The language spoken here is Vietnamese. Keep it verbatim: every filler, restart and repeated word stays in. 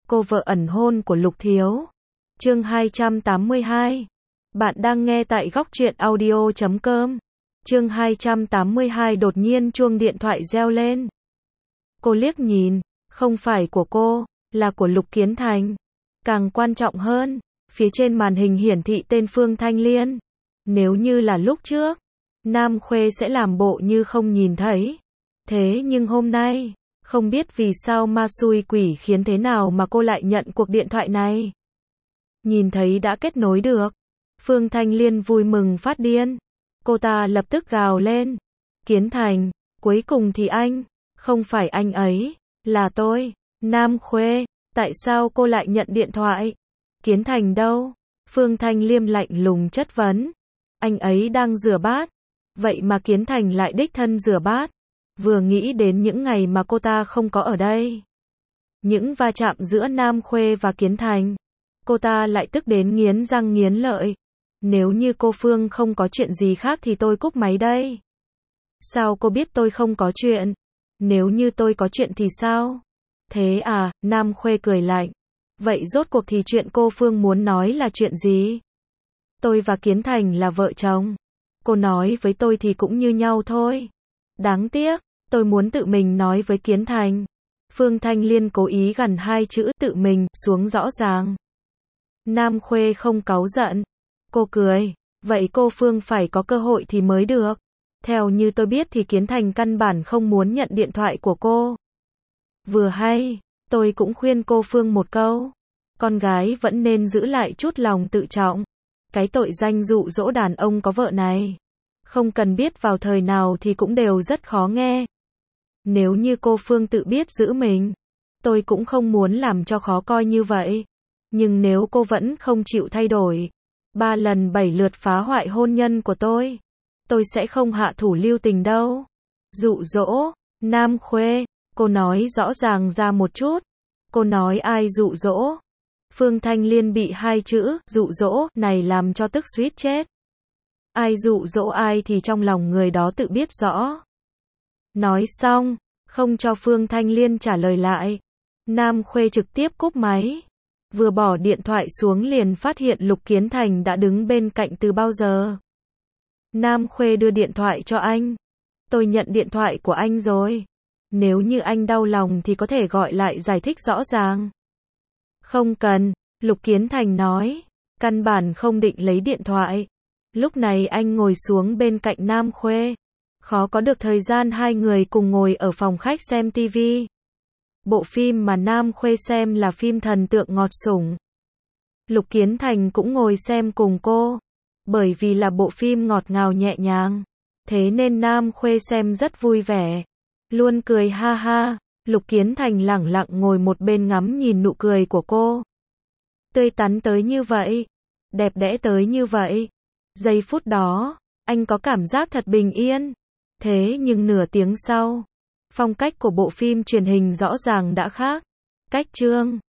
cô vợ ẩn hôn của Lục Thiếu. Chương hai trăm tám mươi hai. Bạn đang nghe tại góc truyện audio chấm com. Chương hai trăm tám mươi hai đột nhiên chuông điện thoại reo lên. Cô liếc nhìn, không phải của cô, là của Lục Kiến Thành. Càng quan trọng hơn, phía trên màn hình hiển thị tên Phương Thanh Liên. Nếu như là lúc trước, Nam Khuê sẽ làm bộ như không nhìn thấy. Thế nhưng hôm nay, không biết vì sao ma xui quỷ khiến thế nào mà cô lại nhận cuộc điện thoại này. Nhìn thấy đã kết nối được, Phương Thanh Liên vui mừng phát điên. Cô ta lập tức gào lên. Kiến Thành, cuối cùng thì anh, không phải anh ấy, là tôi, Nam Khuê, tại sao cô lại nhận điện thoại? Kiến Thành đâu? Phương Thanh Liêm lạnh lùng chất vấn. Anh ấy đang rửa bát. Vậy mà Kiến Thành lại đích thân rửa bát. Vừa nghĩ đến những ngày mà cô ta không có ở đây. Những va chạm giữa Nam Khuê và Kiến Thành. Cô ta lại tức đến nghiến răng nghiến lợi. Nếu như cô Phương không có chuyện gì khác thì tôi cúp máy đây. Sao cô biết tôi không có chuyện? Nếu như tôi có chuyện thì sao? Thế à, Nam Khuê cười lạnh. Vậy rốt cuộc thì chuyện cô Phương muốn nói là chuyện gì? Tôi và Kiến Thành là vợ chồng. Cô nói với tôi thì cũng như nhau thôi. Đáng tiếc, tôi muốn tự mình nói với Kiến Thành. Phương Thanh Liên cố ý gằn hai chữ tự mình xuống rõ ràng. Nam Khuê không cáu giận. Cô cười. Vậy cô Phương phải có cơ hội thì mới được. Theo như tôi biết thì Kiến Thành căn bản không muốn nhận điện thoại của cô. Vừa hay, tôi cũng khuyên cô Phương một câu. Con gái vẫn nên giữ lại chút lòng tự trọng. Cái tội danh dụ dỗ đàn ông có vợ này, không cần biết vào thời nào thì cũng đều rất khó nghe. Nếu như cô Phương tự biết giữ mình, tôi cũng không muốn làm cho khó coi như vậy. Nhưng nếu cô vẫn không chịu thay đổi, ba lần bảy lượt phá hoại hôn nhân của tôi, tôi sẽ không hạ thủ lưu tình đâu. Dụ dỗ, Nam Khuê, cô nói rõ ràng ra một chút. Cô nói ai dụ dỗ? Phương Thanh Liên bị hai chữ dụ dỗ này làm cho tức suýt chết. Ai dụ dỗ ai thì trong lòng người đó tự biết rõ. Nói xong, không cho Phương Thanh Liên trả lời lại, Nam Khuê trực tiếp cúp máy. Vừa bỏ điện thoại xuống liền phát hiện Lục Kiến Thành đã đứng bên cạnh từ bao giờ. Nam Khuê đưa điện thoại cho anh. Tôi nhận điện thoại của anh rồi. Nếu như anh đau lòng thì có thể gọi lại giải thích rõ ràng. Không cần, Lục Kiến Thành nói. Căn bản không định lấy điện thoại. Lúc này anh ngồi xuống bên cạnh Nam Khuê. Khó có được thời gian hai người cùng ngồi ở phòng khách xem tivi. Bộ phim mà Nam Khuê xem là phim Thần Tượng Ngọt Sủng. Lục Kiến Thành cũng ngồi xem cùng cô. Bởi vì là bộ phim ngọt ngào nhẹ nhàng. Thế nên Nam Khuê xem rất vui vẻ. Luôn cười ha ha. Lục Kiến Thành lẳng lặng ngồi một bên ngắm nhìn nụ cười của cô. Tươi tắn tới như vậy. Đẹp đẽ tới như vậy. Giây phút đó, anh có cảm giác thật bình yên. Thế nhưng nửa tiếng sau, phong cách của bộ phim truyền hình rõ ràng đã khác. Cách chương